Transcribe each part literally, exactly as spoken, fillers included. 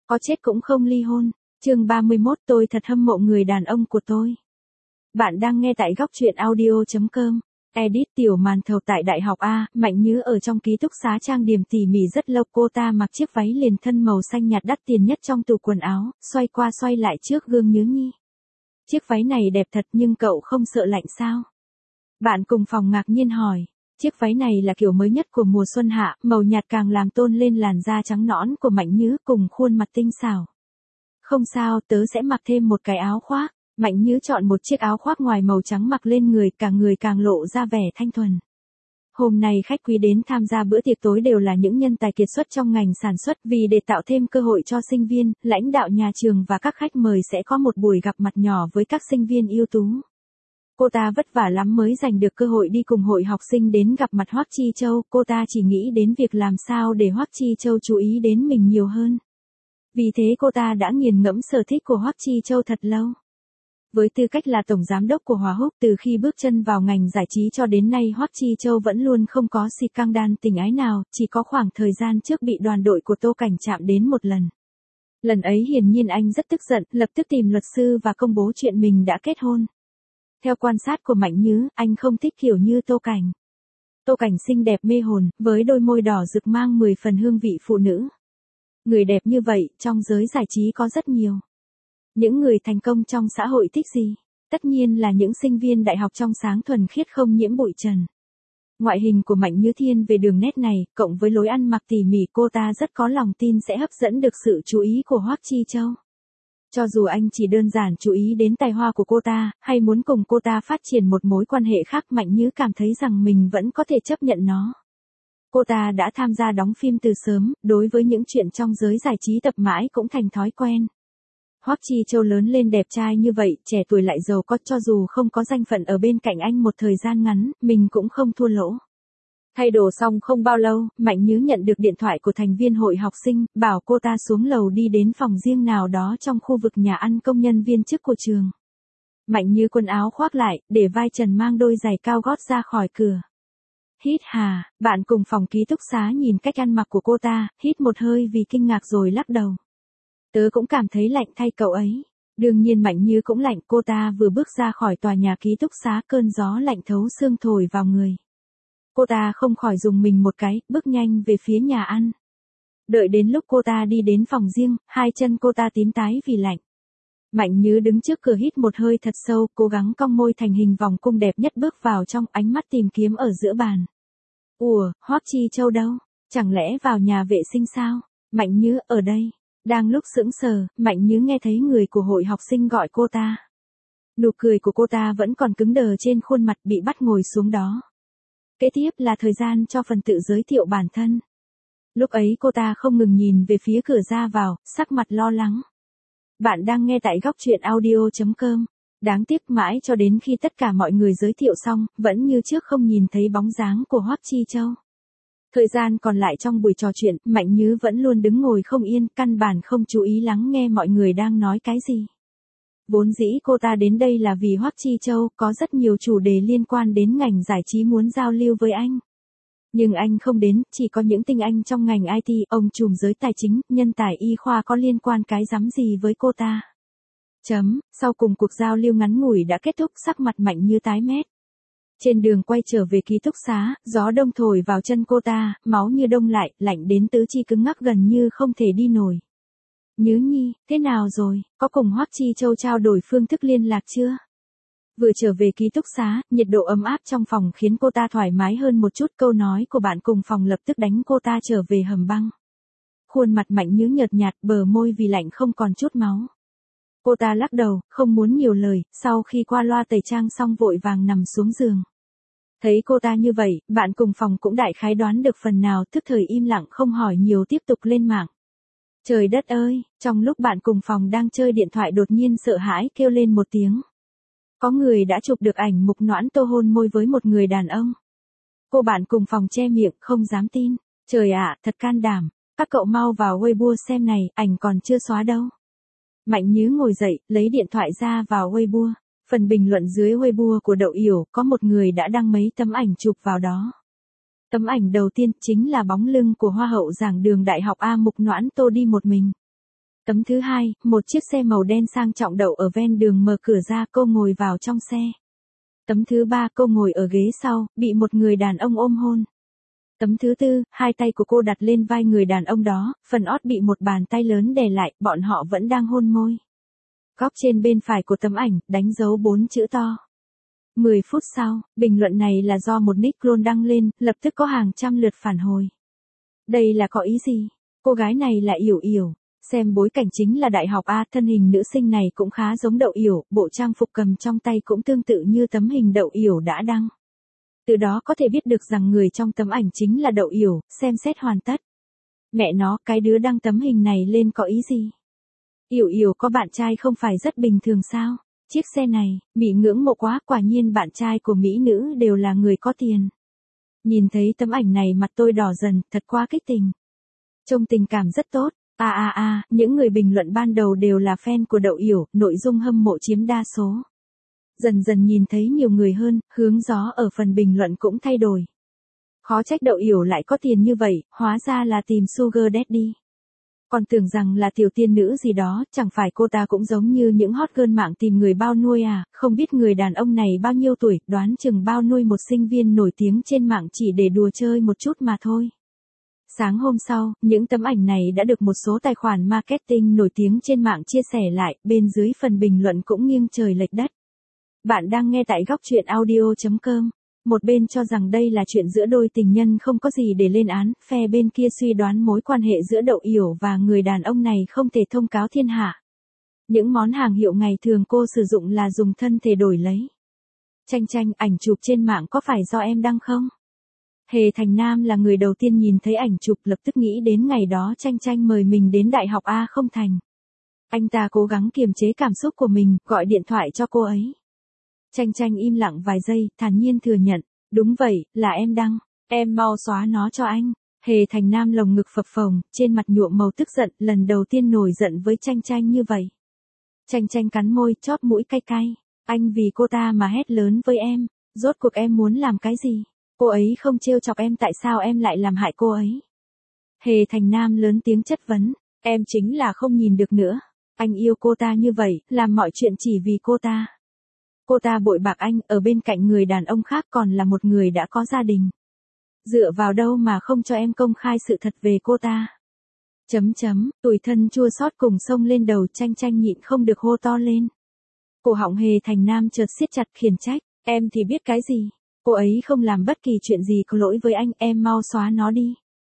có chết cũng không ly hôn. Chương ba mươi mốt, tôi thật hâm mộ người đàn ông của tôi. Bạn đang nghe tại góc truyện audio chấm com. Edit tiểu màn thầu tại Đại học A, Mạnh Nhứ ở trong ký túc xá trang điểm tỉ mỉ rất lâu. Cô ta mặc chiếc váy liền thân màu xanh nhạt đắt tiền nhất trong tủ quần áo, xoay qua xoay lại trước gương Nhứ Nhi. Chiếc váy này đẹp thật nhưng cậu không sợ lạnh sao? Bạn cùng phòng ngạc nhiên hỏi. Chiếc váy này là kiểu mới nhất của mùa xuân hạ, màu nhạt càng làm tôn lên làn da trắng nõn của Mạnh Nhứ cùng khuôn mặt tinh xảo. Không sao, tớ sẽ mặc thêm một cái áo khoác. Mạnh Nhứ chọn một chiếc áo khoác ngoài màu trắng mặc lên người, cả người càng lộ ra vẻ thanh thuần. Hôm nay khách quý đến tham gia bữa tiệc tối đều là những nhân tài kiệt xuất trong ngành sản xuất, vì để tạo thêm cơ hội cho sinh viên, lãnh đạo nhà trường và các khách mời sẽ có một buổi gặp mặt nhỏ với các sinh viên ưu tú. Cô ta vất vả lắm mới giành được cơ hội đi cùng hội học sinh đến gặp mặt Hoắc Chi Châu, cô ta chỉ nghĩ đến việc làm sao để Hoắc Chi Châu chú ý đến mình nhiều hơn. Vì thế cô ta đã nghiền ngẫm sở thích của Hoắc Chi Châu thật lâu. Với tư cách là tổng giám đốc của Hòa Húc, từ khi bước chân vào ngành giải trí cho đến nay Hoắc Chi Châu vẫn luôn không có scandal tình ái nào, chỉ có khoảng thời gian trước bị đoàn đội của Tô Cảnh chạm đến một lần. Lần ấy hiển nhiên anh rất tức giận, lập tức tìm luật sư và công bố chuyện mình đã kết hôn. Theo quan sát của Mạnh Nhứ, anh không thích kiểu như Tô Cảnh. Tô Cảnh xinh đẹp mê hồn, với đôi môi đỏ rực mang mười phần hương vị phụ nữ. Người đẹp như vậy, trong giới giải trí có rất nhiều. Những người thành công trong xã hội thích gì? Tất nhiên là những sinh viên đại học trong sáng thuần khiết không nhiễm bụi trần. Ngoại hình của Mạnh Nhứ thiên về đường nét này, cộng với lối ăn mặc tỉ mỉ, cô ta rất có lòng tin sẽ hấp dẫn được sự chú ý của Hoắc Chi Châu. Cho dù anh chỉ đơn giản chú ý đến tài hoa của cô ta, hay muốn cùng cô ta phát triển một mối quan hệ khác, Mạnh Nhứ cảm thấy rằng mình vẫn có thể chấp nhận nó. Cô ta đã tham gia đóng phim từ sớm, đối với những chuyện trong giới giải trí tập mãi cũng thành thói quen. Hoắc Chi Châu lớn lên đẹp trai như vậy, trẻ tuổi lại giàu có, cho dù không có danh phận ở bên cạnh anh một thời gian ngắn, mình cũng không thua lỗ. Thay đồ xong không bao lâu, Mạnh Nhứ nhận được điện thoại của thành viên hội học sinh, bảo cô ta xuống lầu đi đến phòng riêng nào đó trong khu vực nhà ăn công nhân viên chức của trường. Mạnh Nhứ quần áo khoác lại, để vai trần mang đôi giày cao gót ra khỏi cửa. Hít hà, bạn cùng phòng ký túc xá nhìn cách ăn mặc của cô ta, hít một hơi vì kinh ngạc rồi lắc đầu. Tớ cũng cảm thấy lạnh thay cậu ấy. Đương nhiên Mạnh Nhứ cũng lạnh, cô ta vừa bước ra khỏi tòa nhà ký túc xá, cơn gió lạnh thấu xương thổi vào người. Cô ta không khỏi rùng mình một cái, bước nhanh về phía nhà ăn. Đợi đến lúc cô ta đi đến phòng riêng, hai chân cô ta tím tái vì lạnh. Mạnh Nhứ đứng trước cửa hít một hơi thật sâu, cố gắng cong môi thành hình vòng cung đẹp nhất, bước vào trong, ánh mắt tìm kiếm ở giữa bàn. Ủa, Hoắc Chi Châu đâu? Chẳng lẽ vào nhà vệ sinh sao? Mạnh Nhứ ở đây. Đang lúc sững sờ, Mạnh Nhứ nghe thấy người của hội học sinh gọi cô ta. Nụ cười của cô ta vẫn còn cứng đờ trên khuôn mặt, bị bắt ngồi xuống đó. Kế tiếp là thời gian cho phần tự giới thiệu bản thân. Lúc ấy cô ta không ngừng nhìn về phía cửa ra vào, sắc mặt lo lắng. Bạn đang nghe tại góc truyện audio chấm com. Đáng tiếc mãi cho đến khi tất cả mọi người giới thiệu xong, vẫn như trước không nhìn thấy bóng dáng của Hoắc Chi Châu. Thời gian còn lại trong buổi trò chuyện, Mạnh Nhứ vẫn luôn đứng ngồi không yên, căn bản không chú ý lắng nghe mọi người đang nói cái gì. Vốn dĩ cô ta đến đây là vì Hoắc Chi Châu, có rất nhiều chủ đề liên quan đến ngành giải trí muốn giao lưu với anh. Nhưng anh không đến, chỉ có những tinh anh trong ngành i tê, ông trùm giới tài chính, nhân tài y khoa có liên quan cái rắm gì với cô ta. Chấm, sau cùng cuộc giao lưu ngắn ngủi đã kết thúc, sắc mặt Mạnh Nhứ tái mét. Trên đường quay trở về ký túc xá, gió đông thổi vào chân cô ta, máu như đông lại, lạnh đến tứ chi cứng ngắc gần như không thể đi nổi. Nhứ Nhi, thế nào rồi, có cùng Hoắc Chi Châu trao đổi phương thức liên lạc chưa? Vừa trở về ký túc xá, nhiệt độ ấm áp trong phòng khiến cô ta thoải mái hơn một chút, câu nói của bạn cùng phòng lập tức đánh cô ta trở về hầm băng. Khuôn mặt Mạnh Nhứ nhợt nhạt, bờ môi vì lạnh không còn chút máu. Cô ta lắc đầu, không muốn nhiều lời, sau khi qua loa tẩy trang xong vội vàng nằm xuống giường. Thấy cô ta như vậy, bạn cùng phòng cũng đại khái đoán được phần nào, tức thời im lặng không hỏi nhiều, tiếp tục lên mạng. Trời đất ơi, trong lúc bạn cùng phòng đang chơi điện thoại đột nhiên sợ hãi kêu lên một tiếng. Có người đã chụp được ảnh Mục Noãn Tô hôn môi với một người đàn ông. Cô bạn cùng phòng che miệng, không dám tin. Trời ạ, thật can đảm. Các cậu mau vào Weibo xem này, ảnh còn chưa xóa đâu. Mạnh Nhứ ngồi dậy, lấy điện thoại ra vào Weibo. Phần bình luận dưới Weibo của Đậu Yểu, có một người đã đăng mấy tấm ảnh chụp vào đó. Tấm ảnh đầu tiên chính là bóng lưng của Hoa hậu giảng đường Đại học A Mục Noãn Tô đi một mình. Tấm thứ hai, một chiếc xe màu đen sang trọng đậu ở ven đường, mở cửa ra, cô ngồi vào trong xe. Tấm thứ ba, cô ngồi ở ghế sau, bị một người đàn ông ôm hôn. Tấm thứ tư, hai tay của cô đặt lên vai người đàn ông đó, phần ót bị một bàn tay lớn đè lại, bọn họ vẫn đang hôn môi. Góc trên bên phải của tấm ảnh, đánh dấu bốn chữ to. mười phút sau, bình luận này là do một nick troll đăng lên, lập tức có hàng trăm lượt phản hồi. Đây là có ý gì? Cô gái này là Yểu Yểu. Xem bối cảnh chính là Đại học A, thân hình nữ sinh này cũng khá giống Đậu Yểu, bộ trang phục cầm trong tay cũng tương tự như tấm hình Đậu Yểu đã đăng. Từ đó có thể biết được rằng người trong tấm ảnh chính là Đậu Yểu, xem xét hoàn tất. Mẹ nó, cái đứa đăng tấm hình này lên có ý gì? Yểu Yểu có bạn trai không phải rất bình thường sao? Chiếc xe này, Mỹ ngưỡng mộ quá, quả nhiên bạn trai của Mỹ nữ đều là người có tiền. Nhìn thấy tấm ảnh này mặt tôi đỏ dần, thật quá kích tình. Trông tình cảm rất tốt. À à à, những người bình luận ban đầu đều là fan của Đậu Yểu, nội dung hâm mộ chiếm đa số. Dần dần nhìn thấy nhiều người hơn, hướng gió ở phần bình luận cũng thay đổi. Khó trách Đậu Yểu lại có tiền như vậy, hóa ra là tìm Sugar Daddy. Còn tưởng rằng là tiểu tiên nữ gì đó, chẳng phải cô ta cũng giống như những hot girl mạng tìm người bao nuôi à, không biết người đàn ông này bao nhiêu tuổi, đoán chừng bao nuôi một sinh viên nổi tiếng trên mạng chỉ để đùa chơi một chút mà thôi. Sáng hôm sau, những tấm ảnh này đã được một số tài khoản marketing nổi tiếng trên mạng chia sẻ lại, bên dưới phần bình luận cũng nghiêng trời lệch đất. Bạn đang nghe tại góc truyện audio chấm com. Một bên cho rằng đây là chuyện giữa đôi tình nhân không có gì để lên án, phe bên kia suy đoán mối quan hệ giữa Đậu Yểu và người đàn ông này không thể thông cáo thiên hạ. Những món hàng hiệu ngày thường cô sử dụng là dùng thân thể đổi lấy. Chanh chanh, ảnh chụp trên mạng có phải do em đăng không? Hề Thành Nam là người đầu tiên nhìn thấy ảnh chụp, lập tức nghĩ đến ngày đó Chanh Chanh mời mình đến Đại học A không thành. Anh ta cố gắng kiềm chế cảm xúc của mình, gọi điện thoại cho cô ấy. Chanh Chanh im lặng vài giây, thản nhiên thừa nhận, đúng vậy, là em đăng, em mau xóa nó cho anh. Hề Thành Nam lồng ngực phập phồng, trên mặt nhuộm màu tức giận, lần đầu tiên nổi giận với Chanh Chanh như vậy. Chanh Chanh cắn môi, chóp mũi cay cay, anh vì cô ta mà hét lớn với em, rốt cuộc em muốn làm cái gì? Cô ấy không trêu chọc em, tại sao em lại làm hại cô ấy? Hề Thành Nam lớn tiếng chất vấn, em chính là không nhìn được nữa. Anh yêu cô ta như vậy, làm mọi chuyện chỉ vì cô ta. Cô ta bội bạc anh, ở bên cạnh người đàn ông khác, còn là một người đã có gia đình. Dựa vào đâu mà không cho em công khai sự thật về cô ta? Chấm chấm, tủi thân chua xót cùng xông lên đầu, Chanh Chanh nhịn không được hô to lên. Cổ họng Hề Thành Nam chợt siết chặt, khiển trách, em thì biết cái gì? Cô ấy không làm bất kỳ chuyện gì có lỗi với anh, em mau xóa nó đi.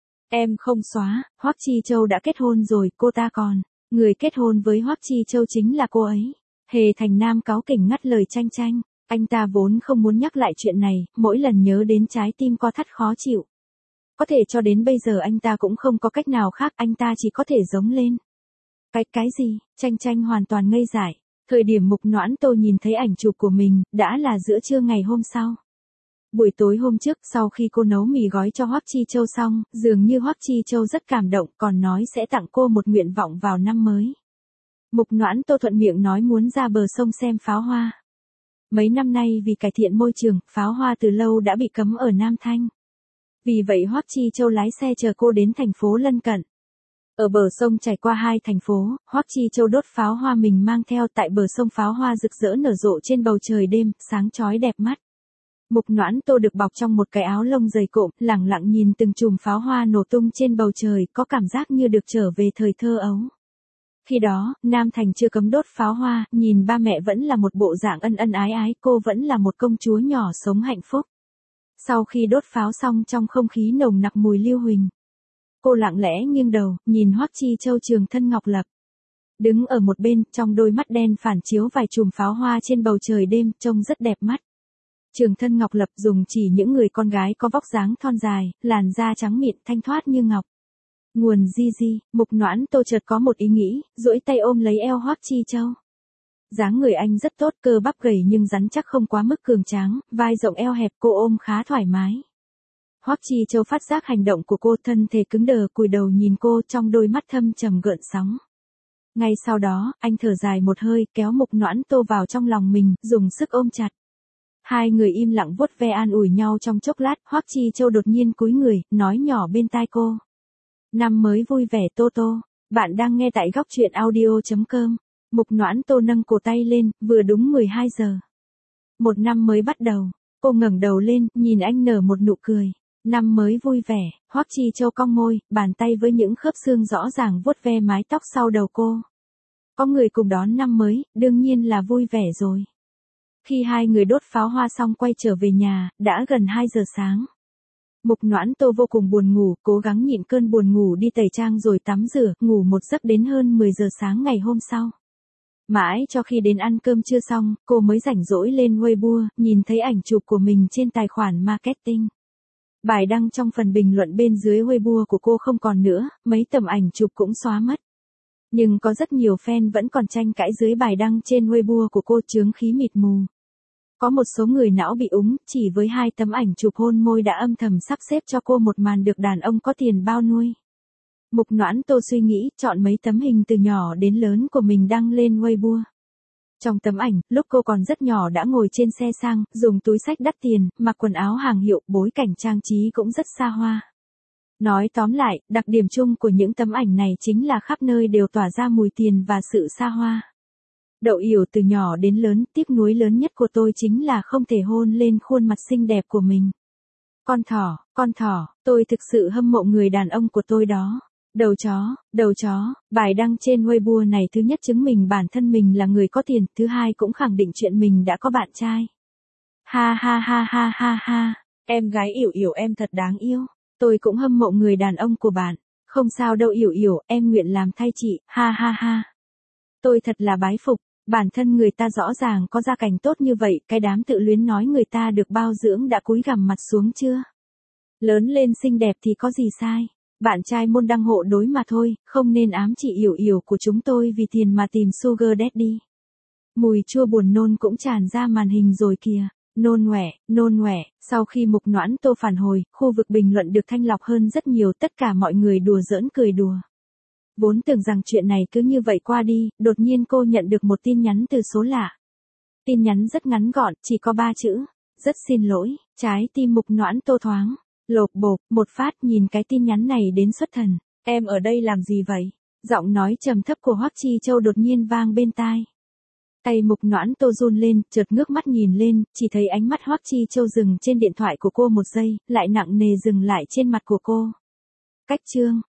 Em không xóa, Hoắc Chi Châu đã kết hôn rồi, cô ta còn. Người kết hôn với Hoắc Chi Châu chính là cô ấy. Hề Thành Nam cáu kỉnh ngắt lời Chanh Chanh. Anh ta vốn không muốn nhắc lại chuyện này, mỗi lần nhớ đến trái tim co thắt khó chịu. Có thể cho đến bây giờ anh ta cũng không có cách nào khác, anh ta chỉ có thể giống lên. Cái cái gì? Chanh Chanh hoàn toàn ngây dại. Thời điểm Mục Noãn Tô nhìn thấy ảnh chụp của mình, đã là giữa trưa ngày hôm sau. Buổi tối hôm trước, sau khi cô nấu mì gói cho Hoắc Chi Châu xong, dường như Hoắc Chi Châu rất cảm động, còn nói sẽ tặng cô một nguyện vọng vào năm mới. Mục Noãn Tô thuận miệng nói muốn ra bờ sông xem pháo hoa. Mấy năm nay vì cải thiện môi trường, pháo hoa từ lâu đã bị cấm ở Nam Thanh. Vì vậy Hoắc Chi Châu lái xe chờ cô đến thành phố lân cận. Ở bờ sông trải qua hai thành phố, Hoắc Chi Châu đốt pháo hoa mình mang theo, tại bờ sông pháo hoa rực rỡ nở rộ trên bầu trời đêm, sáng chói đẹp mắt. Mục Noãn Tô được bọc trong một cái áo lông dày cộm, lẳng lặng nhìn từng chùm pháo hoa nổ tung trên bầu trời, có cảm giác như được trở về thời thơ ấu. Khi đó, Nam Thành chưa cấm đốt pháo hoa, nhìn ba mẹ vẫn là một bộ dạng ân ân ái ái, cô vẫn là một công chúa nhỏ sống hạnh phúc. Sau khi đốt pháo xong, trong không khí nồng nặc mùi lưu huỳnh, cô lặng lẽ nghiêng đầu, nhìn Hoắc Chi Châu trường thân ngọc lập. Đứng ở một bên, trong đôi mắt đen phản chiếu vài chùm pháo hoa trên bầu trời đêm, trông rất đẹp mắt. Trường thân ngọc lập dùng chỉ những người con gái có vóc dáng thon dài, làn da trắng mịn thanh thoát như ngọc. Nguồn di di, Mục Noãn Tô chợt có một ý nghĩ, duỗi tay ôm lấy eo Hoắc Chi Châu. Dáng người anh rất tốt, cơ bắp gầy nhưng rắn chắc không quá mức cường tráng, vai rộng eo hẹp, cô ôm khá thoải mái. Hoắc Chi Châu phát giác hành động của cô, thân thể cứng đờ, cúi đầu nhìn cô, trong đôi mắt thâm trầm gợn sóng. Ngay sau đó, anh thở dài một hơi, kéo Mục Noãn Tô vào trong lòng mình, dùng sức ôm chặt. Hai người im lặng vuốt ve an ủi nhau trong chốc lát, Hoắc Chi Châu đột nhiên cúi người, nói nhỏ bên tai cô. Năm mới vui vẻ Tô Tô. Bạn đang nghe tại góc truyện audio chấm com. Mục Noãn Tô nâng cổ tay lên, vừa đúng mười hai giờ. Một năm mới bắt đầu. Cô ngẩng đầu lên, nhìn anh nở một nụ cười. Năm mới vui vẻ. Hoắc Chi Châu cong môi, bàn tay với những khớp xương rõ ràng vuốt ve mái tóc sau đầu cô. Có người cùng đón năm mới, đương nhiên là vui vẻ rồi. Khi hai người đốt pháo hoa xong quay trở về nhà, đã gần hai giờ sáng. Mục Noãn Tô vô cùng buồn ngủ, cố gắng nhịn cơn buồn ngủ đi tẩy trang rồi tắm rửa, ngủ một giấc đến hơn mười giờ sáng ngày hôm sau. Mãi cho khi đến ăn cơm trưa xong, cô mới rảnh rỗi lên Weibo, nhìn thấy ảnh chụp của mình trên tài khoản marketing. Bài đăng trong phần bình luận bên dưới Weibo của cô không còn nữa, mấy tấm ảnh chụp cũng xóa mất. Nhưng có rất nhiều fan vẫn còn tranh cãi dưới bài đăng trên Weibo của cô chướng khí mịt mù. Có một số người não bị úng, chỉ với hai tấm ảnh chụp hôn môi đã âm thầm sắp xếp cho cô một màn được đàn ông có tiền bao nuôi. Mục Noãn Tô suy nghĩ, chọn mấy tấm hình từ nhỏ đến lớn của mình đăng lên Weibo. Trong tấm ảnh, lúc cô còn rất nhỏ đã ngồi trên xe sang, dùng túi xách đắt tiền, mặc quần áo hàng hiệu, bối cảnh trang trí cũng rất xa hoa. Nói tóm lại, đặc điểm chung của những tấm ảnh này chính là khắp nơi đều tỏa ra mùi tiền và sự xa hoa. Đậu Yểu từ nhỏ đến lớn, tiếc nuối lớn nhất của tôi chính là không thể hôn lên khuôn mặt xinh đẹp của mình. Con thỏ, con thỏ, tôi thực sự hâm mộ người đàn ông của tôi đó. Đầu chó, đầu chó, bài đăng trên Weibo này thứ nhất chứng minh bản thân mình là người có tiền, thứ hai cũng khẳng định chuyện mình đã có bạn trai. Ha ha ha ha ha ha, em gái Yểu Yểu em thật đáng yêu, tôi cũng hâm mộ người đàn ông của bạn. Không sao đâu Yểu Yểu, em nguyện làm thay chị, ha ha ha. Tôi thật là bái phục. Bản thân người ta rõ ràng có gia cảnh tốt như vậy, cái đám tự luyến nói người ta được bao dưỡng đã cúi gằm mặt xuống chưa? Lớn lên xinh đẹp thì có gì sai? Bạn trai môn đăng hộ đối mà thôi, không nên ám chị Yểu Yểu của chúng tôi vì tiền mà tìm sugar daddy. Mùi chua buồn nôn cũng tràn ra màn hình rồi kìa. Nôn ngoẻ, nôn ngoẻ, sau khi Mục Noãn Tô phản hồi, khu vực bình luận được thanh lọc hơn rất nhiều, tất cả mọi người đùa giỡn cười đùa. Vốn tưởng rằng chuyện này cứ như vậy qua đi, đột nhiên cô nhận được một tin nhắn từ số lạ. Tin nhắn rất ngắn gọn, chỉ có ba chữ. Rất xin lỗi, trái tim Mục Noãn Tô thoáng. Lộp bộp, một phát nhìn cái tin nhắn này đến xuất thần. Em ở đây làm gì vậy? Giọng nói trầm thấp của Hoắc Chi Châu đột nhiên vang bên tai. Tay Mục Noãn Tô run lên, chợt ngước mắt nhìn lên, chỉ thấy ánh mắt Hoắc Chi Châu dừng trên điện thoại của cô một giây, lại nặng nề dừng lại trên mặt của cô. Cách chương.